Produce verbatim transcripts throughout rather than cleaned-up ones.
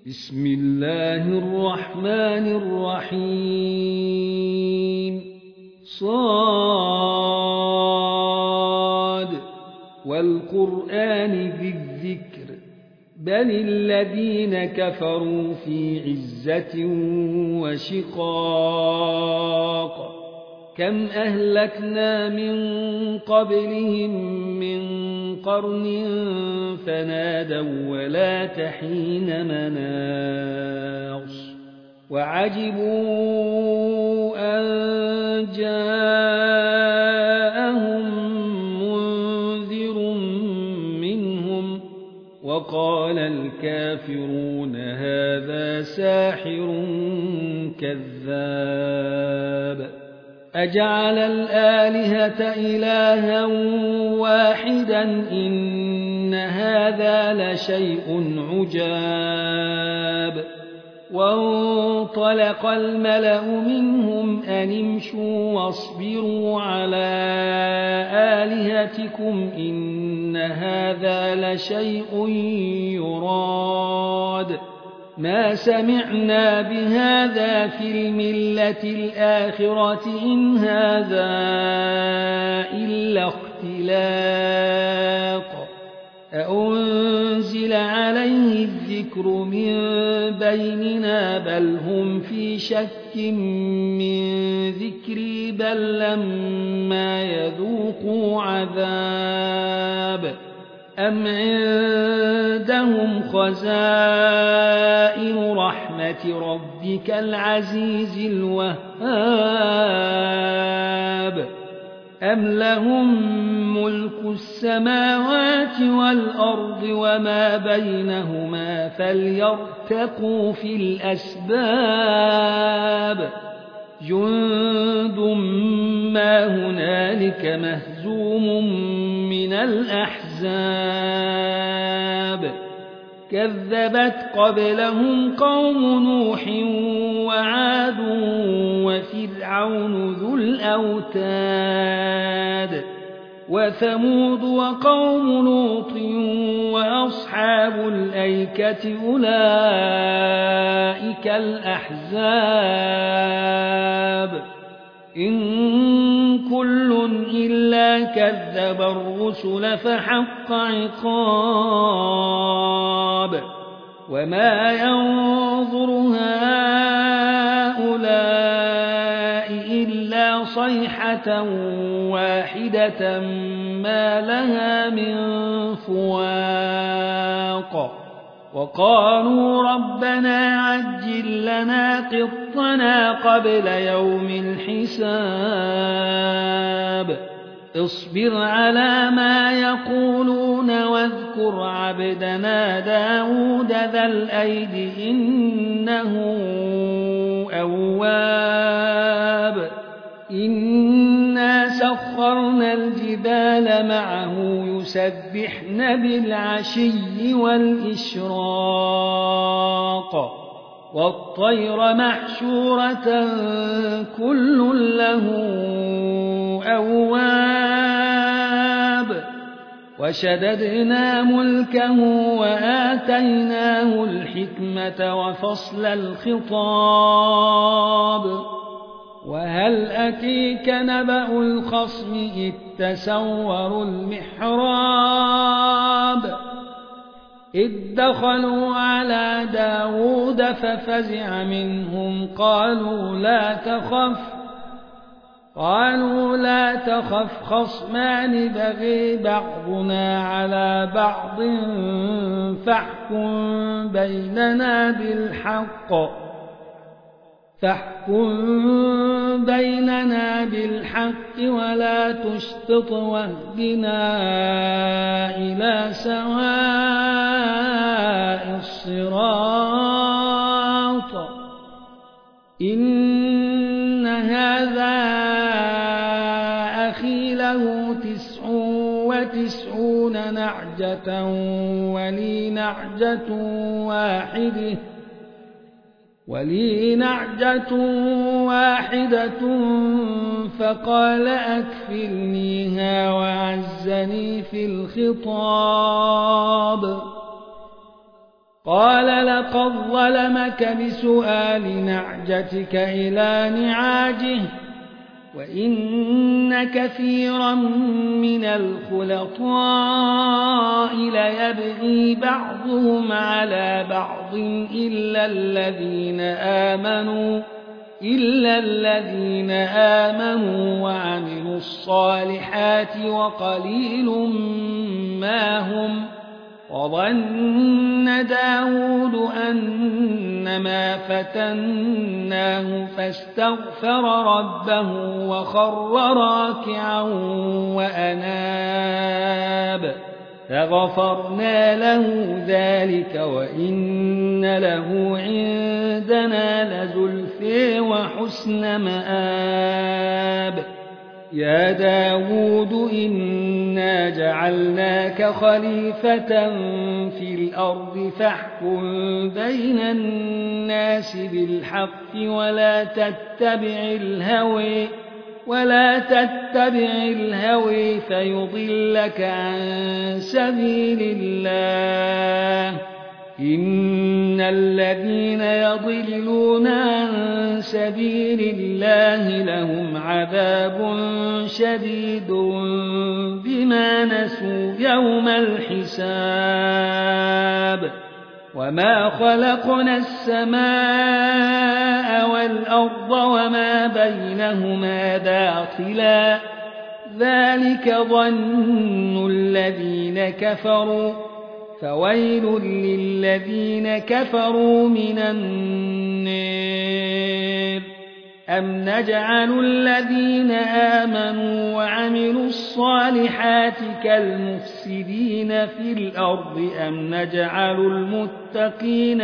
بسم الله الرحمن الرحيم صاد والقرآن ذي الذكر بل الذين كفروا في عزة وشقاق كم أهلكنا من قبلهم من قرن فنادوا ولا تحين مناص وعجبوا أن جاءهم منذر منهم وقال الكافرون هذا ساحر كذاب أجعل الآلهة إلها واحدا إن هذا لشيء عجاب وانطلق الملأ منهم أن امشوا واصبروا على آلهتكم إن هذا لشيء يراد ما سمعنا بهذا في الملة الآخرة إن هذا إلا اختلاق أأنزل عليه الذكر من بيننا بل هم في شك من ذكري بل لما يذوقوا عذاب أم عندهم خزائن رحمة ربك العزيز الوهاب أم لهم ملك السماوات والأرض وما بينهما فليرتقوا في الأسباب جند ما هنالك مهزوم من الأحزاب كذبت قبلهم قوم نوح وعاد وفرعون ذو الأوتاد وثمود وقوم لوط وأصحاب الأيكة أولئك الأحزاب إن كل إلا كذب الرسل فحق عقاب وما ينظر هؤلاء إلا صيحة واحدة ما لها من فواق وقالوا ربنا عجل لنا قطنا قبل يوم الحساب اصبر على ما يقولون واذكر عبدنا داود ذا الأيد إنه أواب إنا سخرنا الجبال معه يسبحن بالعشي والإشراق والطير محشورة كل له أواب وشددنا ملكه وآتيناه الحكمة وفصل الخطاب وهل أتيك نبأ الخصم إذ تسوروا المحراب إذ دخلوا على داود ففزع منهم قالوا لا تخف قالوا لا تخف خصمان بغي بعضنا على بعض فاحكم بيننا بالحق فاحكم بيننا بالحق ولا تشطط واهدنا إلى سواء الصراط إن هذا أخي له تسع وتسعون نعجة ولي نعجة واحدة ولي نعجة واحدة فقال أكفلنيها وعزني في الخطاب قال لقد ظلمك بسؤال نعجتك إلى نعاجه وإن كثيرا من الخلطاء ليبغي بعضهم على بعض إلا الذين آمنوا إلا الذين آمنوا وعملوا الصالحات وقليل ما هم وظن داود أنما فتناه فاستغفر ربه وخر راكعا وأناب فغفرنا له ذلك وإن له عندنا لزلفى وحسن مآب يا داود إنا جعلناك خليفة في الأرض فاحكم بين الناس بالحق ولا تتبع الهوى ولا تتبع الهوى فيضلك عن سبيل الله إن الذين يضلون عن سبيل الله لهم عذاب شديد بما نسوا يوم الحساب وما خلقنا السماء والأرض وما بينهما باطلا ذلك ظن الذين كفروا فويل للذين كفروا من النار أم نجعل الذين آمنوا وعملوا الصالحات كالمفسدين في الأرض أم نجعل المتقين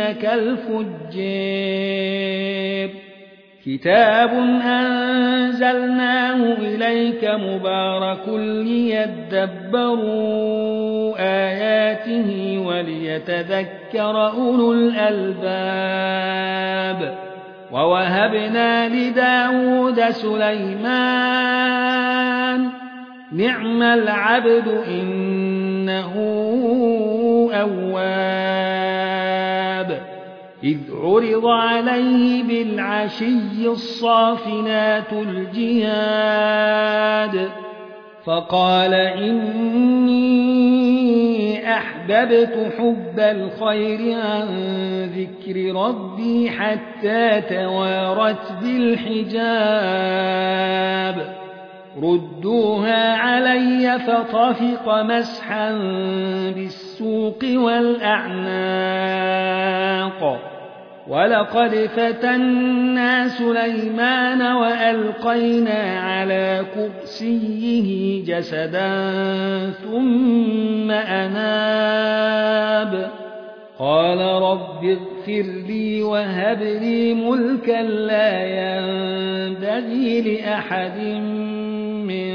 كالفجار كتاب أنزلناه إليك مبارك ليدبروا آياته وليتذكر أولو الألباب ووهبنا لداود سليمان نعم العبد إنه أواب إذ عرض عليه بالعشي الصافنات الجياد فقال إني أحببت حب الخير عن ذكر ربي حتى توارت بالحجاب ردوها علي فطفق مسحا بالسوق والأعناق ولقد فتنا سليمان وألقينا على كرسيه جسدا ثم أناب قال رب اغفر لي وهب لي ملكا لا ينبغي لأحد من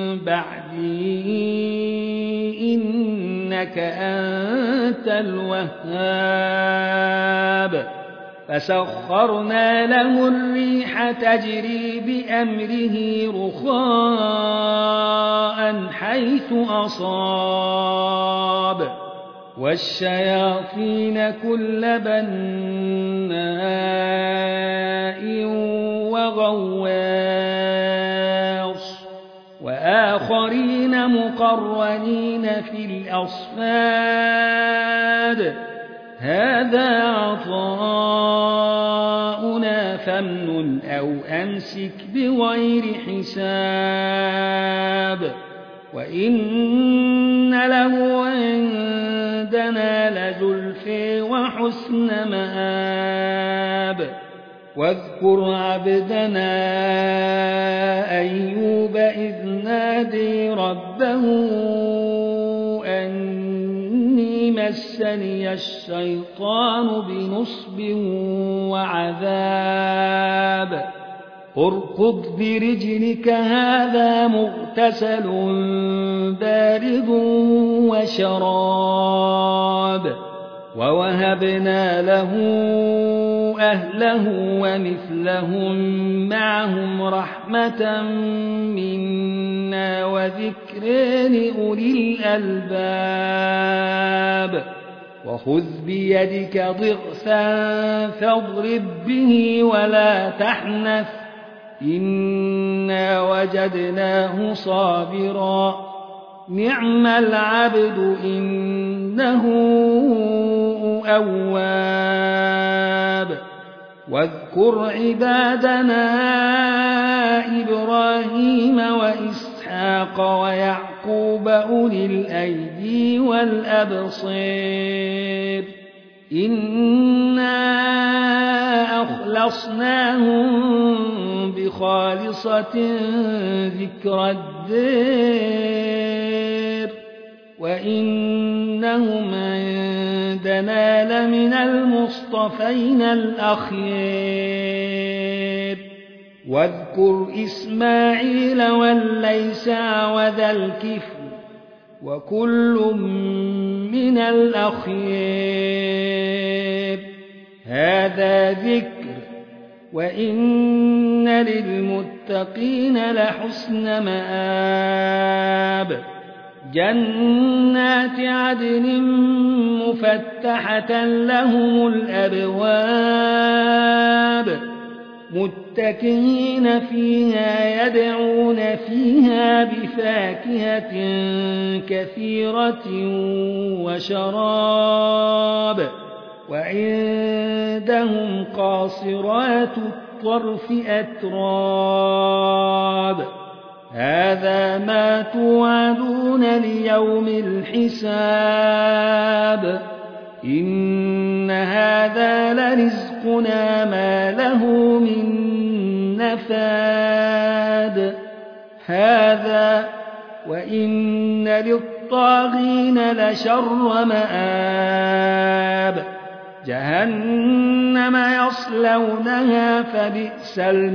بعدي إنك أنت الوهاب فسخرنا له الريح تجري بأمره رخاء حيث أصاب والشياطين كل بناء وغواص وآخرين مقرنين في الأصفاد هذا عطاؤنا فامنن أو أمسك بغير حساب وإن له عندنا لزلفى وحسن مآب واذكر عبدنا أيوب إذ نادي ربه أني مسني الشيطان بنصب وعذاب اركض برجلك هذا مغتسل بارد وشراب ووهبنا له أهله ومثلهم معهم رحمة منا وذكر لأولي الألباب وخذ بيدك ضغثا فاضرب به ولا تحنث إنا وجدناه صابرا نعم العبد إنه أواب واذكر عبادنا إبراهيم وإسحاق ويعقوب أولي الأيدي والأبصير إنا أخلصناهم بخالصة ذكر الدار وإنهم عندنا لمن المصطفين الأخيار واذكر إسماعيل واليسع وذا الكفل وكل من الأخيار هذا ذكر وإن للمتقين لحسن مآب جنات عدن مفتحة لهم الأبواب متكئين فيها يدعون فيها بفاكهة كثيرة وشراب وعندهم قاصرات الطرف أتراب هذا ما توعدون ليوم الحساب إن هذا لرزقنا ما له من نفاد هذا وإن للطاغين لشر مآب جهنم يصلونها فبئس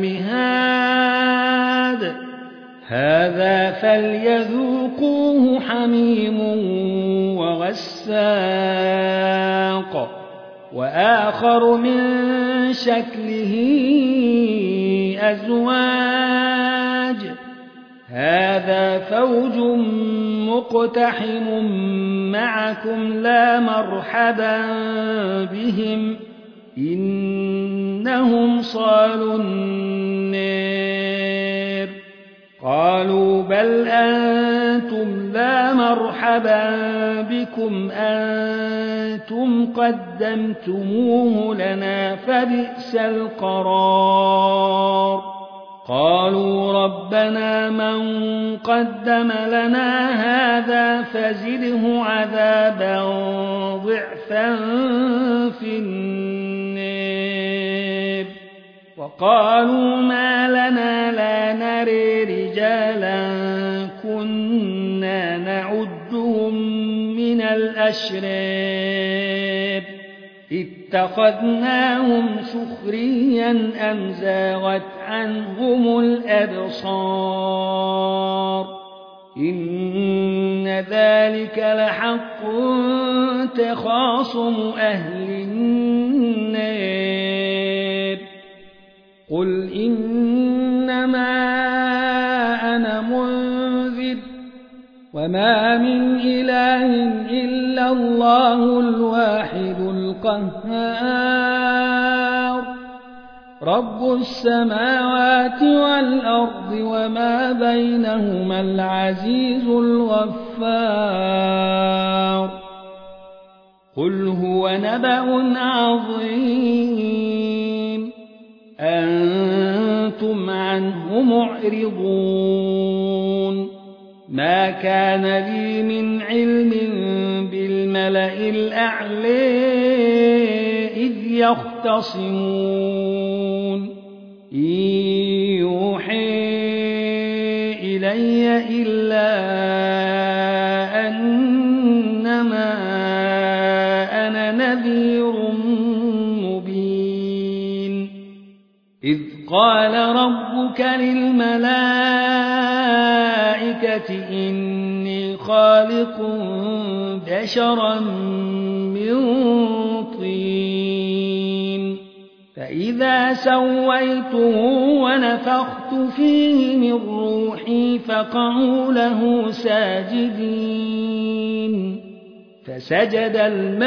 المهاد هذا فليذوقوه حميم وغساق وآخر من شكله أزواج هذا فوج مقتحم معكم لا مرحبا بهم إنهم صالوا النار قالوا بل أنتم لا مرحبا بكم أنتم قدمتموه لنا فبئس القرار قالوا ربنا من قدم لنا هذا فزده عذابا ضعفا في النار وقالوا ما لنا لا نري رجالا كنا نعدهم من الأشرار اتخذناهم سخريا أم زاغت عنهم الأبصار إن ذلك لحق تخاصم أهل النار قل إنما أنا منذر وما من إله إلا الله الواحد القهار رب السماوات والأرض وما بينهما العزيز الغفار قل هو نبأ عظيم أنتم عنه معرضون ما كان لي من علم بالملأ الأعلى إذ يختصمون إن يوحي إلي إلا أنما أنا نذير مبين إذ قال ربك للملائكة إني خالق بشرا من طين فإذا سويته ونفخت فيه من روحي فقعوا له ساجدين فسجد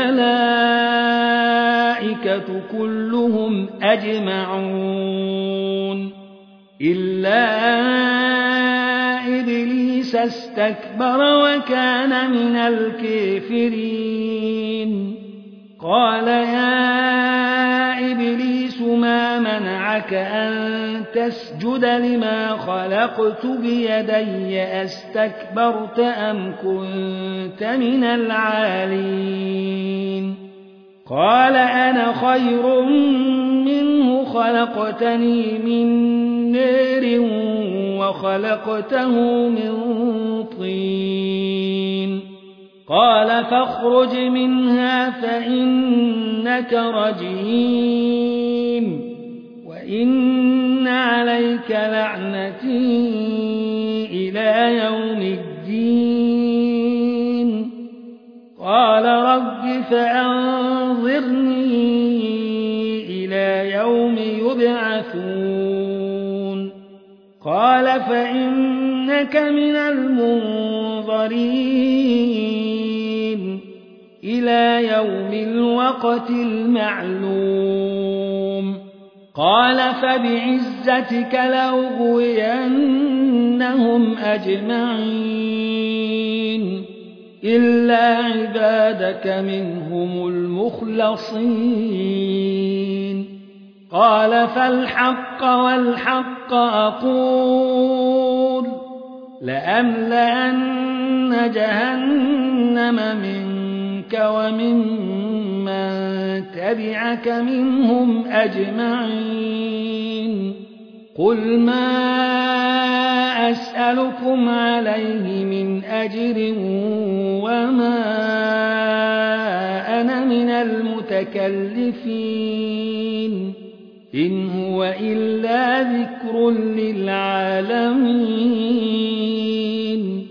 الملائكة كلهم أجمعون إلا إبليس استكبر وكان من الكافرين قال يا إبليس ما منعك أن تسجد لما خلقت بيدي أستكبرت أم كنت من العالين قال أنا خير منه خلقتني من نار وخلقته من طين قال فاخرج منها فإنك رجيم وإن عليك لعنتي إلى يوم الدين قال رب فأنظرني إلى يوم يبعثون قال فإنك من المنظرين إلى يوم الوقت المعلوم قال فبعزتك لأغوينهم أجمعين إلا عبادك منهم المخلصين قال فالحق والحق أقول لأملأن جهنم منك وممن تبعك منهم أجمعين قل ما أسألكم عليه من أجر وما أنا من المتكلفين إن هو إلا ذكر للعالمين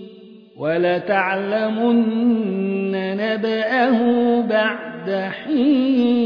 ولتعلمن نبأه بعد حين